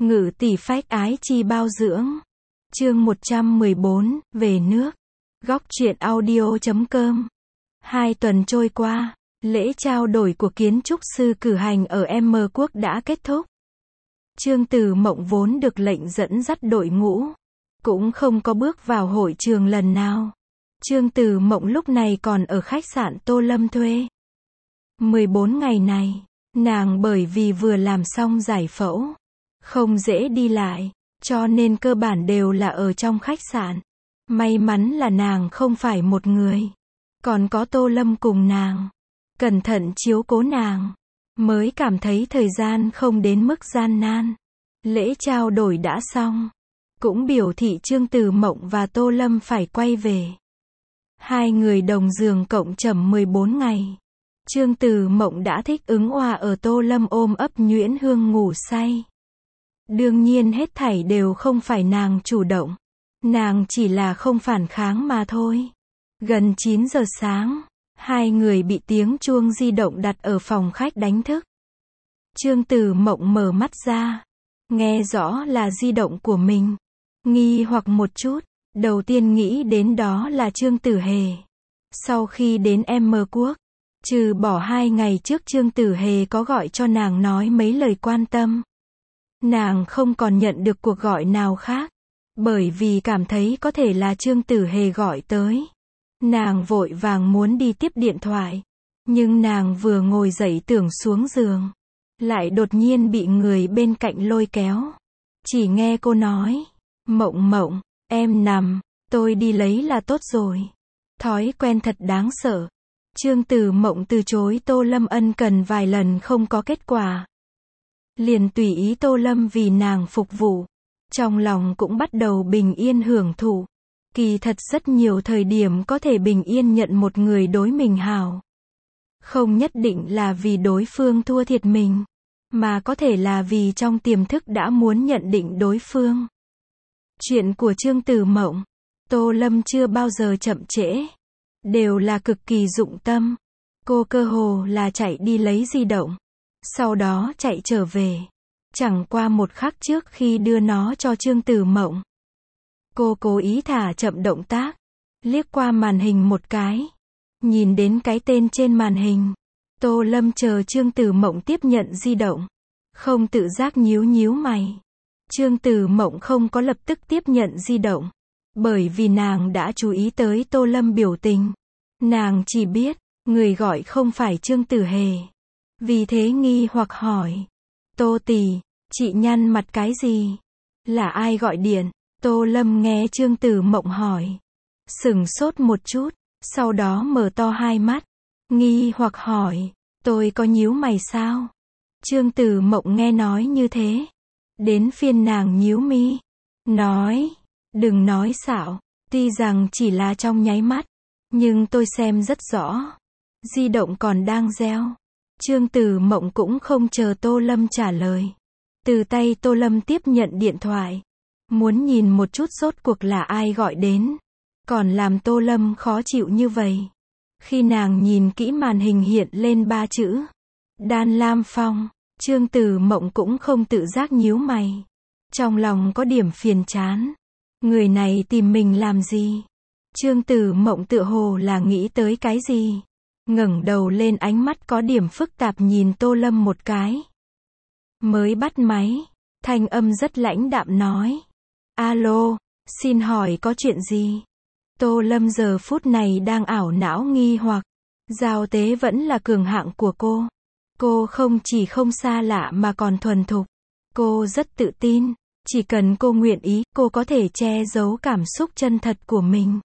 Ngự tỷ phách ái chi bao dưỡng. Chương 114, về nước. Góc truyện audio.com. 2 tuần trôi qua, lễ trao đổi của kiến trúc sư cử hành ở M Quốc đã kết thúc. Trương Từ Mộng vốn được lệnh dẫn dắt đội ngũ, cũng không có bước vào hội trường lần nào. Trương Từ Mộng lúc này còn ở khách sạn Tô Lâm thuê. 14 ngày này, nàng bởi vì vừa làm xong giải phẫu, không dễ đi lại, cho nên cơ bản đều là ở trong khách sạn. May mắn là nàng không phải một người, còn có Tô Lâm cùng nàng, cẩn thận chiếu cố nàng, mới cảm thấy thời gian không đến mức gian nan. Lễ trao đổi đã xong, cũng biểu thị Trương Từ Mộng và Tô Lâm phải quay về. Hai người đồng giường cộng trầm 14 ngày. Trương Từ Mộng đã thích ứng òa ở Tô Lâm ôm ấp nhuyễn hương ngủ say. Đương nhiên hết thảy đều không phải nàng chủ động, nàng chỉ là không phản kháng mà thôi. Gần 9 giờ sáng, hai người bị tiếng chuông di động đặt ở phòng khách đánh thức. Trương Từ Mộng mở mắt ra, nghe rõ là di động của mình, nghi hoặc một chút, đầu tiên nghĩ đến đó là Trương Tử Hề. Sau khi đến M Quốc, trừ bỏ 2 ngày trước Trương Tử Hề có gọi cho nàng nói mấy lời quan tâm, nàng không còn nhận được cuộc gọi nào khác, bởi vì cảm thấy có thể là Trương Tử Hề gọi tới. Nàng vội vàng muốn đi tiếp điện thoại, nhưng nàng vừa ngồi dậy tưởng xuống giường, lại đột nhiên bị người bên cạnh lôi kéo. Chỉ nghe cô nói, Mộng Mộng, em nằm, tôi đi lấy là tốt rồi. Thói quen thật đáng sợ. Trương Từ Mộng từ chối Tô Lâm ân cần vài lần không có kết quả, liền tùy ý Tô Lâm vì nàng phục vụ. Trong lòng cũng bắt đầu bình yên hưởng thụ. Kỳ thật rất nhiều thời điểm có thể bình yên nhận một người đối mình hảo, không nhất định là vì đối phương thua thiệt mình, mà có thể là vì trong tiềm thức đã muốn nhận định đối phương. Chuyện của Trương Từ Mộng, Tô Lâm chưa bao giờ chậm trễ, đều là cực kỳ dụng tâm. Cô cơ hồ là chạy đi lấy di động, sau đó chạy trở về. Chẳng qua một khắc trước khi đưa nó cho Trương Từ Mộng, cô cố ý thả chậm động tác, liếc qua màn hình một cái, nhìn đến cái tên trên màn hình. Tô Lâm chờ Trương Từ Mộng tiếp nhận di động, không tự giác nhíu nhíu mày. Trương Từ Mộng không có lập tức tiếp nhận di động, bởi vì nàng đã chú ý tới Tô Lâm biểu tình. Nàng chỉ biết, người gọi không phải Trương Tử Hề. Vì thế nghi hoặc hỏi, Tô tỷ, chị nhăn mặt cái gì? Là ai gọi điện? Tô Lâm nghe Trương Từ Mộng hỏi, sửng sốt một chút, sau đó mở to hai mắt, nghi hoặc hỏi, tôi có nhíu mày sao? Trương Từ Mộng nghe nói như thế, đến phiên nàng nhíu mi, nói, đừng nói xạo, tuy rằng chỉ là trong nháy mắt, nhưng tôi xem rất rõ. Di động còn đang reo. Trương Từ Mộng cũng không chờ Tô Lâm trả lời, từ tay Tô Lâm tiếp nhận điện thoại, muốn nhìn một chút rốt cuộc là ai gọi đến. Còn làm Tô Lâm khó chịu như vậy, khi nàng nhìn kỹ màn hình hiện lên 3 chữ Đan Lam Phong, Trương Từ Mộng cũng không tự giác nhíu mày, trong lòng có điểm phiền chán. Người này tìm mình làm gì? Trương Từ Mộng tựa hồ là nghĩ tới cái gì, ngẩng đầu lên, ánh mắt có điểm phức tạp nhìn Tô Lâm một cái. Mới bắt máy, thanh âm rất lãnh đạm nói, alo, xin hỏi có chuyện gì? Tô Lâm giờ phút này đang ảo não nghi hoặc, giao tế vẫn là cường hạng của cô. Cô không chỉ không xa lạ mà còn thuần thục. Cô rất tự tin, chỉ cần cô nguyện ý, cô có thể che giấu cảm xúc chân thật của mình.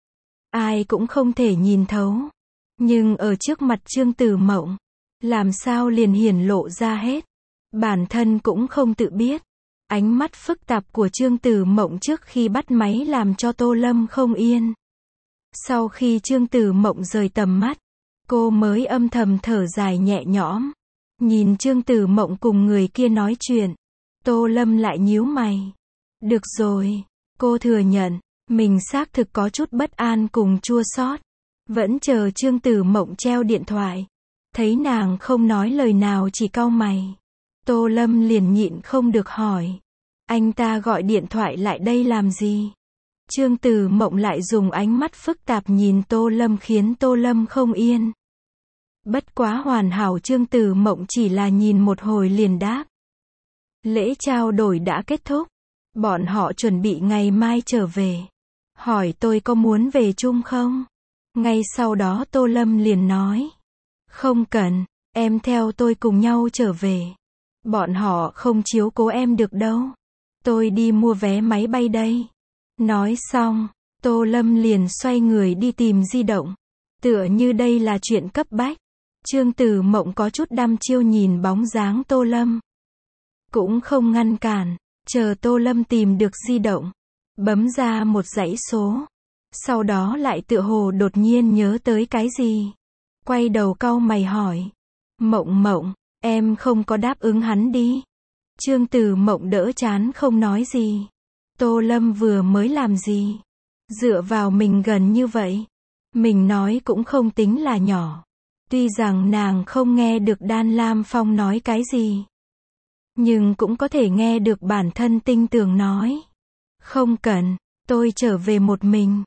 Ai cũng không thể nhìn thấu. Nhưng ở trước mặt Trương Từ Mộng, làm sao liền hiển lộ ra hết. Bản thân cũng không tự biết. Ánh mắt phức tạp của Trương Từ Mộng trước khi bắt máy làm cho Tô Lâm không yên. Sau khi Trương Từ Mộng rời tầm mắt, cô mới âm thầm thở dài nhẹ nhõm. Nhìn Trương Từ Mộng cùng người kia nói chuyện, Tô Lâm lại nhíu mày. Được rồi, cô thừa nhận, mình xác thực có chút bất an cùng chua xót. Vẫn chờ Trương Từ Mộng treo điện thoại, thấy nàng không nói lời nào chỉ cau mày, Tô Lâm liền nhịn không được hỏi, Anh ta gọi điện thoại lại đây làm gì? Trương Tử Mộng lại dùng ánh mắt phức tạp nhìn Tô Lâm khiến Tô Lâm không yên. Bất quá hoàn hảo, Trương Tử Mộng chỉ là nhìn một hồi liền đáp. Lễ trao đổi đã kết thúc. Bọn họ chuẩn bị ngày mai trở về. Hỏi tôi có muốn về chung không? Ngay sau đó Tô Lâm liền nói. Không cần, em theo tôi cùng nhau trở về. Bọn họ không chiếu cố em được đâu. Tôi đi mua vé máy bay đây. Nói xong, Tô Lâm liền xoay người đi tìm di động. Tựa như đây là chuyện cấp bách. Trương Tử Mộng có chút đăm chiêu nhìn bóng dáng Tô Lâm. Cũng không ngăn cản, chờ Tô Lâm tìm được di động. Bấm ra một dãy số. Sau đó lại tựa hồ đột nhiên nhớ tới cái gì. Quay đầu cau mày hỏi. Mộng Mộng, em không có đáp ứng hắn đi. Trương Tử Mộng đỡ chán không nói gì. Tô Lâm vừa mới làm gì? Dựa vào mình gần như vậy. Mình nói cũng không tính là nhỏ. Tuy rằng nàng không nghe được Đan Lam Phong nói cái gì. Nhưng cũng có thể nghe được bản thân Tinh Tường nói. Không cần, tôi trở về một mình.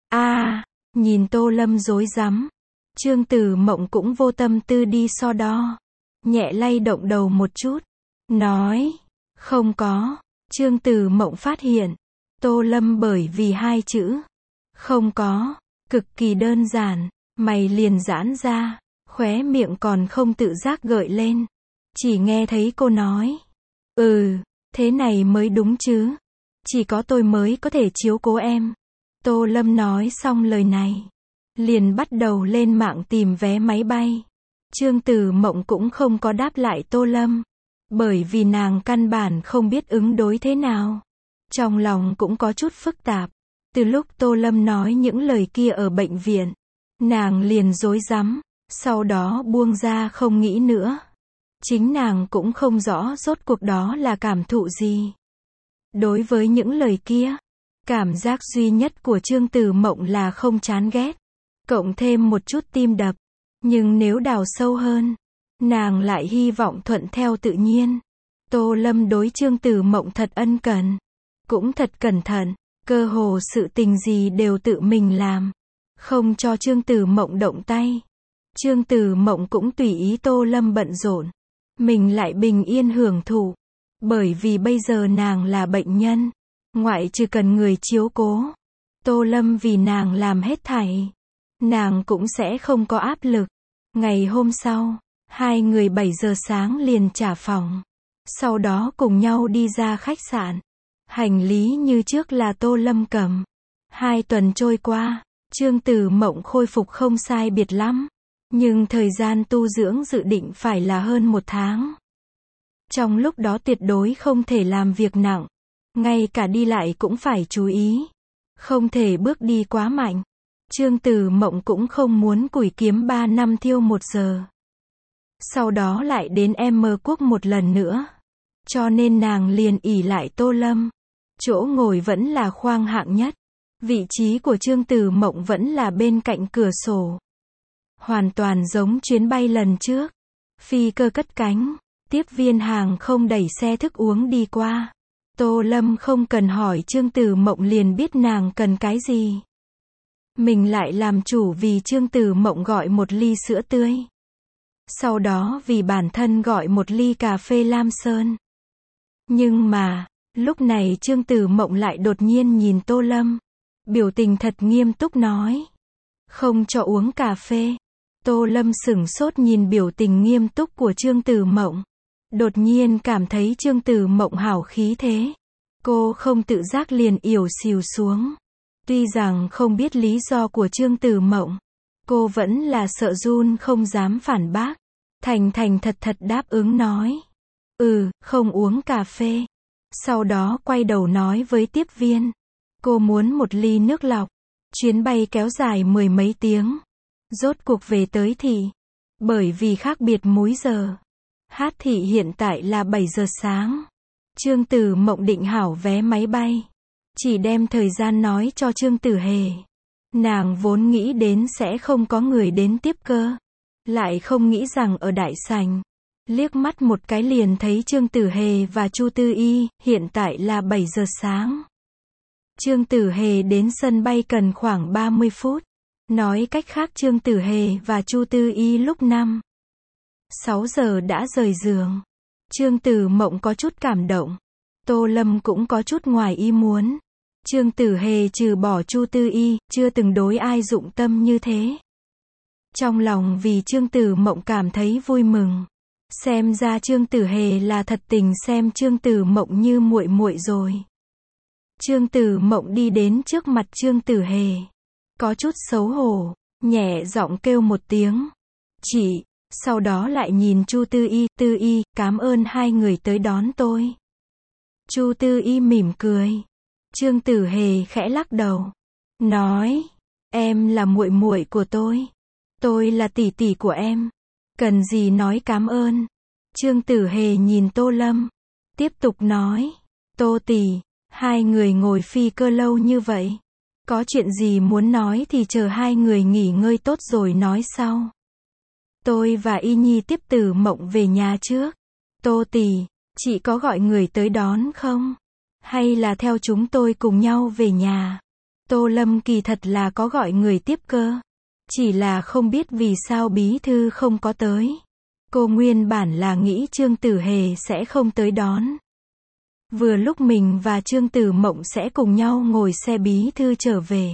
Nhìn Tô Lâm rối rắm. Trương Tử Mộng cũng vô tâm tư đi so đo. Nhẹ lay động đầu một chút. Nói, không có. Trương Tử Mộng phát hiện. Tô Lâm bởi vì hai chữ. Không có. Cực kỳ đơn giản. Mày liền giãn ra. Khóe miệng còn không tự giác gợi lên. Chỉ nghe thấy cô nói. Thế này mới đúng chứ. Chỉ có tôi mới có thể chiếu cố em. Tô Lâm nói xong lời này. Liền bắt đầu lên mạng tìm vé máy bay. Trương Tử Mộng cũng không có đáp lại Tô Lâm. Bởi vì nàng căn bản không biết ứng đối thế nào. Trong lòng cũng có chút phức tạp. Từ lúc Tô Lâm nói những lời kia ở bệnh viện. Nàng liền rối rắm. Sau đó buông ra không nghĩ nữa. Chính nàng cũng không rõ rốt cuộc đó là cảm thụ gì. Đối với những lời kia, cảm giác duy nhất của Trương Tử Mộng là không chán ghét. Cộng thêm một chút tim đập. Nhưng nếu đào sâu hơn, nàng lại hy vọng thuận theo tự nhiên. Tô Lâm đối Trương Tử Mộng thật ân cần. Cũng thật cẩn thận. Cơ hồ sự tình gì đều tự mình làm. Không cho Trương Tử Mộng động tay. Trương Tử Mộng cũng tùy ý Tô Lâm bận rộn. Mình lại bình yên hưởng thụ. Bởi vì bây giờ nàng là bệnh nhân. Ngoại trừ cần người chiếu cố. Tô Lâm vì nàng làm hết thảy. Nàng cũng sẽ không có áp lực. Ngày hôm sau, hai người 7 giờ sáng liền trả phòng. Sau đó cùng nhau đi ra khách sạn. Hành lý như trước là Tô Lâm cầm. 2 tuần trôi qua, Trương Tử Mộng khôi phục không sai biệt lắm. Nhưng thời gian tu dưỡng dự định phải là hơn 1 tháng. Trong lúc đó tuyệt đối không thể làm việc nặng. Ngay cả đi lại cũng phải chú ý. Không thể bước đi quá mạnh. Trương Tử Mộng cũng không muốn củi kiếm 3 năm thiêu 1 giờ. Sau đó lại đến M Quốc một lần nữa. Cho nên nàng liền ỷ lại Tô Lâm. Chỗ ngồi vẫn là khoang hạng nhất. Vị trí của Trương Tử Mộng vẫn là bên cạnh cửa sổ. Hoàn toàn giống chuyến bay lần trước. Phi cơ cất cánh. Tiếp viên hàng không đẩy xe thức uống đi qua. Tô Lâm không cần hỏi Trương Tử Mộng liền biết nàng cần cái gì. Mình lại làm chủ vì Trương Tử Mộng gọi một ly sữa tươi. Sau đó vì bản thân gọi một ly cà phê Lam Sơn. Nhưng mà, lúc này Trương Tử Mộng lại đột nhiên nhìn Tô Lâm. Biểu tình thật nghiêm túc nói. Không cho uống cà phê. Tô Lâm sửng sốt nhìn biểu tình nghiêm túc của Trương Tử Mộng. Đột nhiên cảm thấy Trương Tử Mộng hảo khí thế. Cô không tự giác liền ỉu xìu xuống. Tuy rằng không biết lý do của Trương Tử Mộng. Cô vẫn là sợ run không dám phản bác. Thành thành thật thật đáp ứng nói. Không uống cà phê. Sau đó quay đầu nói với tiếp viên. Cô muốn một ly nước lọc. Chuyến bay kéo dài 10 mấy tiếng. Rốt cuộc về tới thị. Bởi vì khác biệt múi giờ. Hát thị hiện tại là 7 giờ sáng. Trương Tử Mộng định hảo vé máy bay. Chỉ đem thời gian nói cho Trương Tử Hề. Nàng vốn nghĩ đến sẽ không có người đến tiếp cơ. Lại không nghĩ rằng ở đại sảnh. Liếc mắt một cái liền thấy Trương Tử Hề và Chu Tư Y, hiện tại là 7 giờ sáng. Trương Tử Hề đến sân bay cần khoảng 30 phút. Nói cách khác Trương Tử Hề và Chu Tư Y lúc 6 giờ đã rời giường. Trương Tử Mộng có chút cảm động. Tô Lâm cũng có chút ngoài ý muốn. Trương Tử Hề trừ bỏ Chu Tư Y, chưa từng đối ai dụng tâm như thế. Trong lòng vì Trương Tử Mộng cảm thấy vui mừng. Xem ra Trương Tử Hề là thật tình xem Trương Tử Mộng như muội muội rồi. Trương Tử Mộng đi đến trước mặt Trương Tử Hề. Có chút xấu hổ, nhẹ giọng kêu một tiếng. Chị, sau đó lại nhìn Chu Tư Y, cảm ơn hai người tới đón tôi. Chu Tư Y mỉm cười. Trương Tử Hề khẽ lắc đầu. Nói, em là muội muội của tôi là tỷ tỷ của em. Cần gì nói cảm ơn. Trương Tử Hề nhìn Tô Lâm. Tiếp tục nói, Tô tỷ, hai người ngồi phi cơ lâu như vậy. Có chuyện gì muốn nói thì chờ hai người nghỉ ngơi tốt rồi nói sau. Tôi và Y Nhi tiếp Tử Mộng về nhà trước. Tô tỷ, chị có gọi người tới đón không? Hay là theo chúng tôi cùng nhau về nhà? Tô Lâm kỳ thật là có gọi người tiếp cơ. Chỉ là không biết vì sao bí thư không có tới. Cô nguyên bản là nghĩ Trương Tử Hề sẽ không tới đón. Vừa lúc mình và Trương Tử Mộng sẽ cùng nhau ngồi xe bí thư trở về.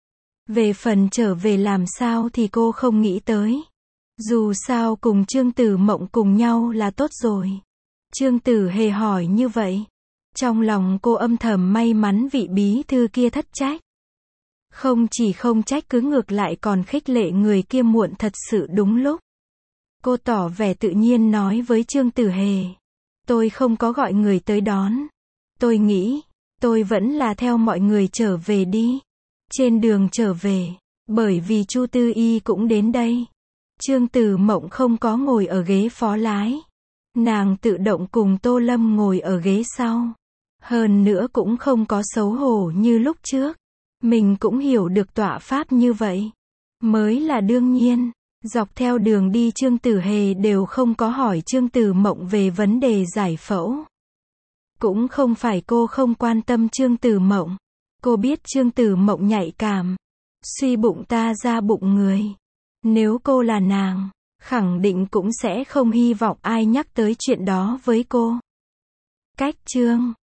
Về phần trở về làm sao thì cô không nghĩ tới. Dù sao cùng Trương Tử Mộng cùng nhau là tốt rồi. Trương Tử Hề hỏi như vậy. Trong lòng cô âm thầm may mắn vị bí thư kia thất trách. Không chỉ không trách cứ ngược lại còn khích lệ người kia muộn thật sự đúng lúc. Cô tỏ vẻ tự nhiên nói với Trương Tử Hề. Tôi không có gọi người tới đón. Tôi nghĩ, tôi vẫn là theo mọi người trở về đi. Trên đường trở về, bởi vì Chu Tư Y cũng đến đây. Trương Tử Mộng không có ngồi ở ghế phó lái. Nàng tự động cùng Tô Lâm ngồi ở ghế sau. Hơn nữa cũng không có xấu hổ như lúc trước. Mình cũng hiểu được tọa pháp như vậy. Mới là đương nhiên. Dọc theo đường đi Trương Tử Hề đều không có hỏi Trương Tử Mộng về vấn đề giải phẫu. Cũng không phải cô không quan tâm Trương Tử Mộng. Cô biết Trương Tử Mộng nhạy cảm. Suy bụng ta ra bụng người. Nếu cô là nàng, khẳng định cũng sẽ không hy vọng ai nhắc tới chuyện đó với cô. Cách chương